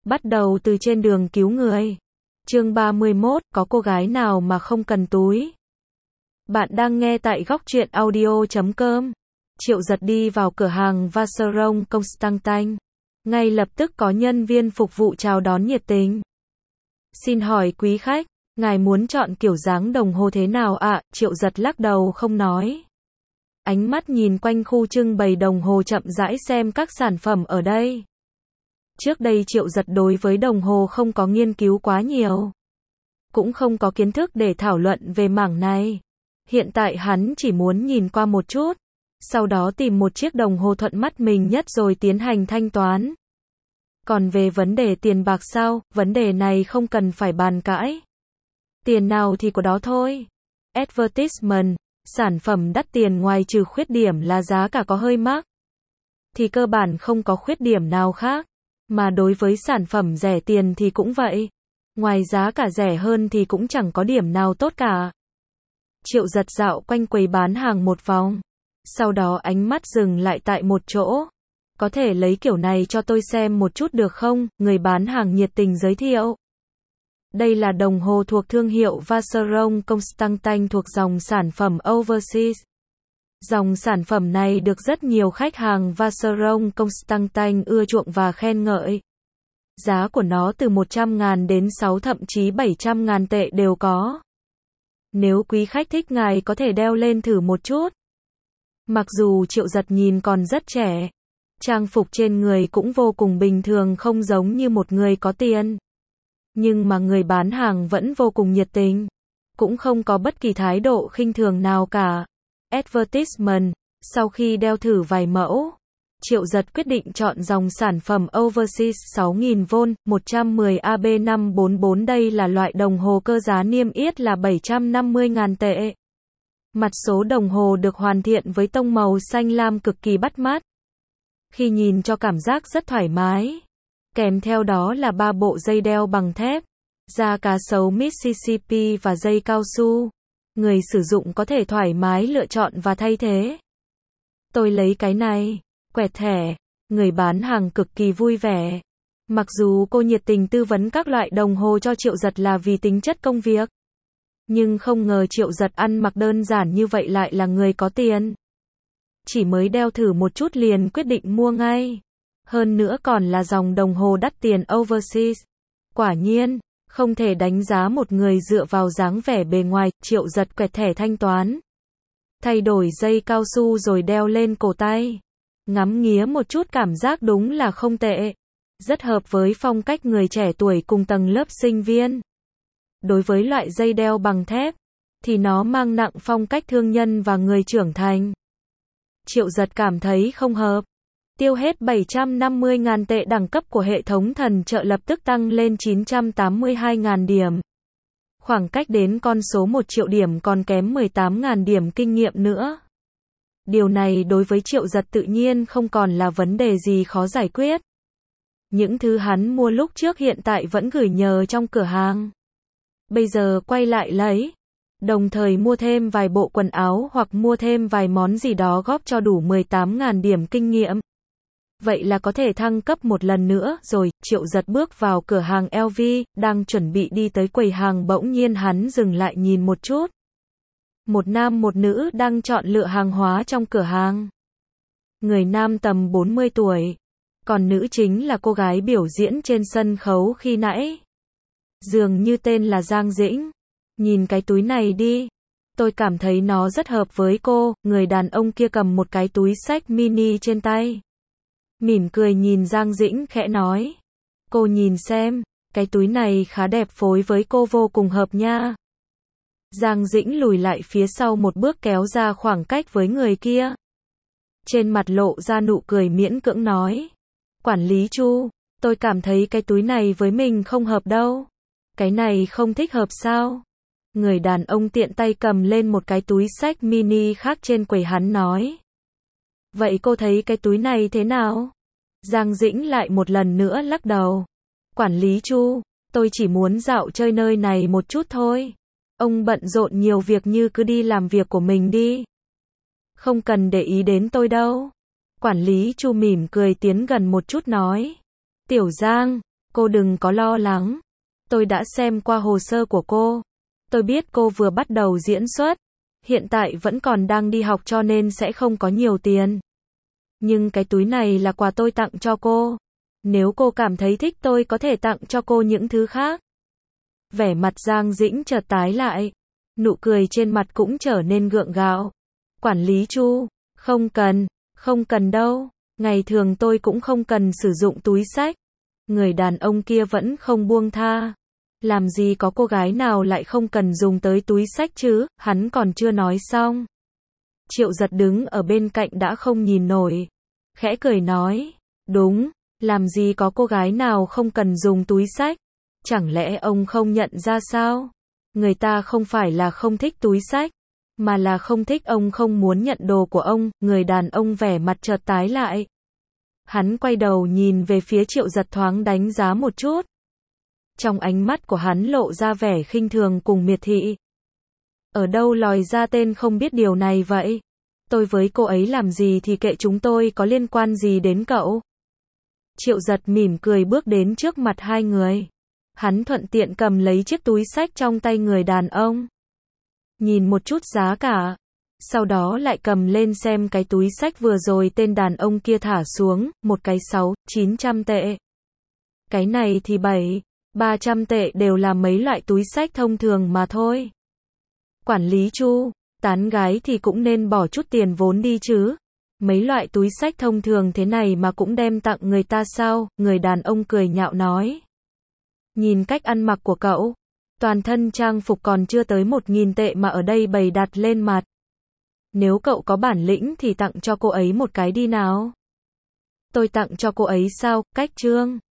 Bắt đầu từ trên đường cứu người. Chương 31, có cô gái nào mà không cần túi. Bạn đang nghe tại góc truyện audio.com. Triệu Giật đi vào cửa hàng Vacheron Constantin. Ngay lập tức có nhân viên phục vụ chào đón nhiệt tình. Xin hỏi quý khách, ngài muốn chọn kiểu dáng đồng hồ thế nào ạ? Triệu Giật lắc đầu không nói. Ánh mắt nhìn quanh khu trưng bày đồng hồ chậm rãi xem các sản phẩm ở đây. Trước đây Triệu Giật đối với đồng hồ không có nghiên cứu quá nhiều. Cũng không có kiến thức để thảo luận về mảng này. Hiện tại hắn chỉ muốn nhìn qua một chút. Sau đó tìm một chiếc đồng hồ thuận mắt mình nhất rồi tiến hành thanh toán. Còn về vấn đề tiền bạc sao, vấn đề này không cần phải bàn cãi. Tiền nào thì có đó thôi. Advertisement, sản phẩm đắt tiền ngoài trừ khuyết điểm là giá cả có hơi mắc, thì cơ bản không có khuyết điểm nào khác. Mà đối với sản phẩm rẻ tiền thì cũng vậy. Ngoài giá cả rẻ hơn thì cũng chẳng có điểm nào tốt cả. Triệu Giật dạo quanh quầy bán hàng một vòng. Sau đó ánh mắt dừng lại tại một chỗ. Có thể lấy kiểu này cho tôi xem một chút được không? Người bán hàng nhiệt tình giới thiệu. Đây là đồng hồ thuộc thương hiệu Vacheron Constantin thuộc dòng sản phẩm Overseas. Dòng sản phẩm này được rất nhiều khách hàng Vacheron Constantin ưa chuộng và khen ngợi. Giá của nó từ 100.000 đến 6 thậm chí 700.000 tệ đều có. Nếu quý khách thích ngài có thể đeo lên thử một chút. Mặc dù Triệu Giật nhìn còn rất trẻ, trang phục trên người cũng vô cùng bình thường không giống như một người có tiền. Nhưng mà người bán hàng vẫn vô cùng nhiệt tình. Cũng không có bất kỳ thái độ khinh thường nào cả. Advertisement, sau khi đeo thử vài mẫu, Triệu Giật quyết định chọn dòng sản phẩm Overseas 6000V, 110AB544. Đây là loại đồng hồ cơ giá niêm yết là 750.000 tệ. Mặt số đồng hồ được hoàn thiện với tông màu xanh lam cực kỳ bắt mắt. Khi nhìn cho cảm giác rất thoải mái. Kèm theo đó là 3 bộ dây đeo bằng thép, da cá sấu Mississippi và dây cao su. Người sử dụng có thể thoải mái lựa chọn và thay thế. Tôi lấy cái này. Quẹt thẻ. Người bán hàng cực kỳ vui vẻ. Mặc dù cô nhiệt tình tư vấn các loại đồng hồ cho Triệu Giật là vì tính chất công việc. Nhưng không ngờ Triệu Giật ăn mặc đơn giản như vậy lại là người có tiền. Chỉ mới đeo thử một chút liền quyết định mua ngay. Hơn nữa còn là dòng đồng hồ đắt tiền Overseas. Quả nhiên, không thể đánh giá một người dựa vào dáng vẻ bề ngoài. Triệu Giật quẹt thẻ thanh toán. Thay đổi dây cao su rồi đeo lên cổ tay. Ngắm nghía một chút cảm giác đúng là không tệ. Rất hợp với phong cách người trẻ tuổi cùng tầng lớp sinh viên. Đối với loại dây đeo bằng thép, thì nó mang nặng phong cách thương nhân và người trưởng thành. Triệu Giật cảm thấy không hợp. Tiêu hết 750.000 tệ, đẳng cấp của hệ thống thần trợ lập tức tăng lên 982.000 điểm. Khoảng cách đến con số 1 triệu điểm còn kém 18.000 điểm kinh nghiệm nữa. Điều này đối với Triệu Giật tự nhiên không còn là vấn đề gì khó giải quyết. Những thứ hắn mua lúc trước hiện tại vẫn gửi nhờ trong cửa hàng. Bây giờ quay lại lấy. Đồng thời mua thêm vài bộ quần áo hoặc mua thêm vài món gì đó góp cho đủ 18.000 điểm kinh nghiệm. Vậy là có thể thăng cấp một lần nữa rồi. Triệu Giật bước vào cửa hàng LV, đang chuẩn bị đi tới quầy hàng bỗng nhiên hắn dừng lại nhìn một chút. Một nam một nữ đang chọn lựa hàng hóa trong cửa hàng. Người nam tầm 40 tuổi. Còn nữ chính là cô gái biểu diễn trên sân khấu khi nãy. Dường như tên là Giang Dĩnh. Nhìn cái túi này đi. Tôi cảm thấy nó rất hợp với cô. Người đàn ông kia cầm một cái túi xách mini trên tay. Mỉm cười nhìn Giang Dĩnh khẽ nói. Cô nhìn xem, cái túi này khá đẹp phối với cô vô cùng hợp nha. Giang Dĩnh lùi lại phía sau một bước kéo ra khoảng cách với người kia. Trên mặt lộ ra nụ cười miễn cưỡng nói. Quản lý Chu, tôi cảm thấy cái túi này với mình không hợp đâu. Cái này không thích hợp sao? Người đàn ông tiện tay cầm lên một cái túi xách mini khác trên quầy hắn nói. Vậy cô thấy cái túi này thế nào? Giang Dĩnh lại một lần nữa lắc đầu. Quản lý Chu, tôi chỉ muốn dạo chơi nơi này một chút thôi. Ông bận rộn nhiều việc như cứ đi làm việc của mình đi. Không cần để ý đến tôi đâu. Quản lý Chu mỉm cười tiến gần một chút nói. Tiểu Giang, Cô đừng có lo lắng. Tôi đã xem qua hồ sơ của cô. Tôi biết cô vừa bắt đầu diễn xuất. Hiện tại vẫn còn đang đi học cho nên sẽ không có nhiều tiền. Nhưng cái túi này là quà tôi tặng cho cô. Nếu cô cảm thấy thích tôi có thể tặng cho cô những thứ khác. Vẻ mặt Giang Dĩnh chợt tái lại. Nụ cười trên mặt cũng trở nên gượng gạo. Quản lý Chu, không cần đâu. Ngày thường tôi cũng không cần sử dụng túi xách. Người đàn ông kia vẫn không buông tha. Làm gì có cô gái nào lại không cần dùng tới túi xách chứ, hắn còn chưa nói xong. Triệu Giật đứng ở bên cạnh đã không nhìn nổi. Khẽ cười nói, đúng, làm gì có cô gái nào không cần dùng túi xách. Chẳng lẽ ông không nhận ra sao? Người ta không phải là không thích túi xách, mà là không thích ông không muốn nhận đồ của ông. Người đàn ông vẻ mặt chợt tái lại. Hắn quay đầu nhìn về phía Triệu Giật thoáng đánh giá một chút. Trong ánh mắt của hắn lộ ra vẻ khinh thường cùng miệt thị. Ở đâu lòi ra tên không biết điều này vậy? Tôi với cô ấy làm gì thì kệ, chúng tôi có liên quan gì đến cậu? Triệu Giật mỉm cười bước đến trước mặt hai người. Hắn thuận tiện cầm lấy chiếc túi xách trong tay người đàn ông. Nhìn một chút giá cả. Sau đó lại cầm lên xem cái túi xách vừa rồi tên đàn ông kia thả xuống, một cái 600-900 tệ. Cái này thì 700-300 tệ, đều là mấy loại túi xách thông thường mà thôi. Quản lý Chu, tán gái thì cũng nên bỏ chút tiền vốn đi chứ. Mấy loại túi xách thông thường thế này mà cũng đem tặng người ta sao? Người đàn ông cười nhạo nói. Nhìn cách ăn mặc của cậu, toàn thân trang phục còn chưa tới 1.000 tệ mà ở đây bày đặt lên mặt. Nếu cậu có bản lĩnh thì tặng cho cô ấy một cái đi nào. Tôi tặng cho cô ấy sao? Cách trương.